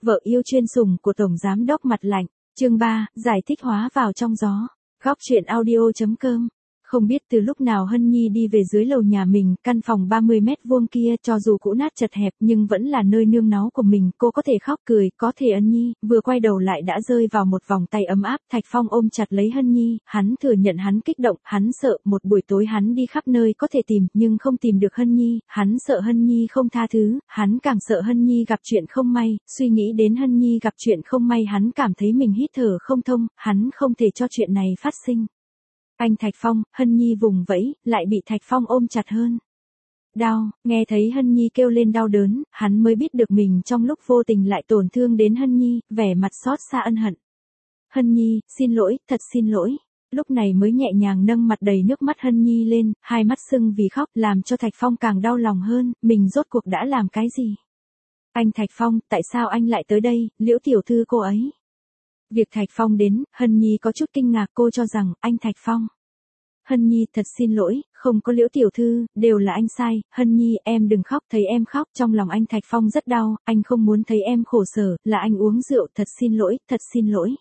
Vợ yêu chuyên sủng của Tổng Giám đốc Mặt Lạnh. Chương 3, giải thích hóa vào trong gió. Góc truyện audio.com. Không biết từ lúc nào Hân Nhi đi về dưới lầu nhà mình, căn phòng 30 mét vuông kia cho dù cũ nát chật hẹp nhưng vẫn là nơi nương náu của mình, cô có thể khóc cười, có thể Hân Nhi, vừa quay đầu lại đã rơi vào một vòng tay ấm áp, Thạch Phong ôm chặt lấy Hân Nhi, hắn thừa nhận hắn kích động, hắn sợ, một buổi tối hắn đi khắp nơi có thể tìm, nhưng không tìm được Hân Nhi, hắn sợ Hân Nhi không tha thứ, hắn càng sợ Hân Nhi gặp chuyện không may, suy nghĩ đến Hân Nhi gặp chuyện không may hắn cảm thấy mình hít thở không thông, hắn không thể cho chuyện này phát sinh. Anh Thạch Phong, Hân Nhi vùng vẫy, lại bị Thạch Phong ôm chặt hơn. Đau, nghe thấy Hân Nhi kêu lên đau đớn, hắn mới biết được mình trong lúc vô tình lại tổn thương đến Hân Nhi, vẻ mặt xót xa ân hận. Hân Nhi, xin lỗi, thật xin lỗi. Lúc này mới nhẹ nhàng nâng mặt đầy nước mắt Hân Nhi lên, hai mắt sưng vì khóc, làm cho Thạch Phong càng đau lòng hơn, mình rốt cuộc đã làm cái gì? Anh Thạch Phong, tại sao anh lại tới đây, Liễu tiểu thư cô ấy? Việc Thạch Phong đến, Hân Nhi có chút kinh ngạc, cô cho rằng, anh Thạch Phong. Hân Nhi, thật xin lỗi, không có Liễu tiểu thư, đều là anh sai, Hân Nhi, em đừng khóc, thấy em khóc, trong lòng anh Thạch Phong rất đau, anh không muốn thấy em khổ sở, là anh uống rượu, thật xin lỗi, thật xin lỗi.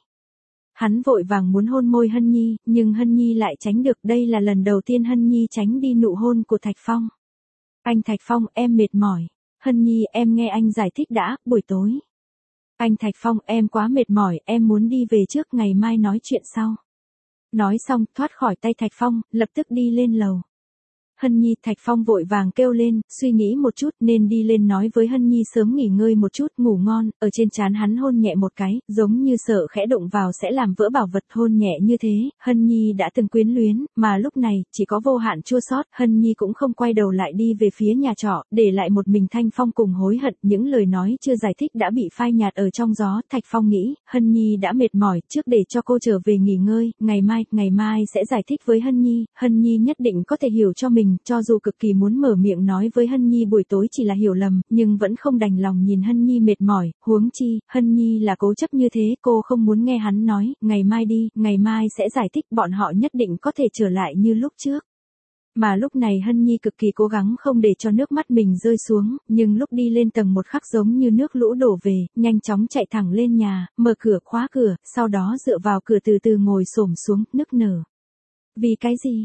Hắn vội vàng muốn hôn môi Hân Nhi, nhưng Hân Nhi lại tránh được, đây là lần đầu tiên Hân Nhi tránh đi nụ hôn của Thạch Phong. Anh Thạch Phong, em mệt mỏi. Hân Nhi, em nghe anh giải thích đã, buổi tối. Anh Thạch Phong, em quá mệt mỏi, em muốn đi về trước, ngày mai nói chuyện sau. Nói xong, thoát khỏi tay Thạch Phong, lập tức đi lên lầu. Hân Nhi, Thạch Phong vội vàng kêu lên, suy nghĩ một chút nên đi lên nói với Hân Nhi sớm nghỉ ngơi một chút, ngủ ngon, ở trên trán hắn hôn nhẹ một cái, giống như sợ khẽ đụng vào sẽ làm vỡ bảo vật, hôn nhẹ như thế, Hân Nhi đã từng quyến luyến, mà lúc này, chỉ có vô hạn chua xót, Hân Nhi cũng không quay đầu lại đi về phía nhà trọ, để lại một mình Thanh Phong cùng hối hận, những lời nói chưa giải thích đã bị phai nhạt ở trong gió, Thạch Phong nghĩ, Hân Nhi đã mệt mỏi, trước để cho cô trở về nghỉ ngơi, ngày mai sẽ giải thích với Hân Nhi nhất định có thể hiểu cho mình, cho dù cực kỳ muốn mở miệng nói với Hân Nhi buổi tối chỉ là hiểu lầm, nhưng vẫn không đành lòng nhìn Hân Nhi mệt mỏi, huống chi, Hân Nhi là cố chấp như thế, cô không muốn nghe hắn nói, ngày mai đi, ngày mai sẽ giải thích, bọn họ nhất định có thể trở lại như lúc trước. Mà lúc này Hân Nhi cực kỳ cố gắng không để cho nước mắt mình rơi xuống, nhưng lúc đi lên tầng một khắc giống như nước lũ đổ về, nhanh chóng chạy thẳng lên nhà, mở cửa khóa cửa, sau đó dựa vào cửa từ từ ngồi xổm xuống, nức nở. Vì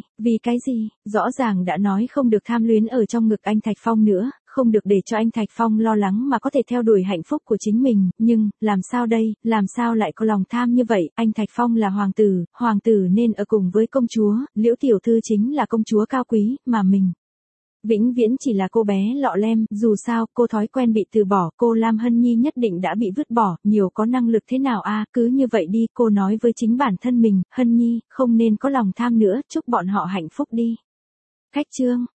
cái gì, rõ ràng đã nói không được tham luyến ở trong ngực anh Thạch Phong nữa, không được để cho anh Thạch Phong lo lắng mà có thể theo đuổi hạnh phúc của chính mình, nhưng, làm sao đây, làm sao lại có lòng tham như vậy, anh Thạch Phong là hoàng tử nên ở cùng với công chúa, Liễu tiểu thư chính là công chúa cao quý, mà mình vĩnh viễn chỉ là cô bé lọ lem, dù sao, cô thói quen bị từ bỏ, cô Lam Hân Nhi nhất định đã bị vứt bỏ, nhiều có năng lực thế nào a, cứ như vậy đi, cô nói với chính bản thân mình, Hân Nhi, không nên có lòng tham nữa, chúc bọn họ hạnh phúc đi. Khách chương.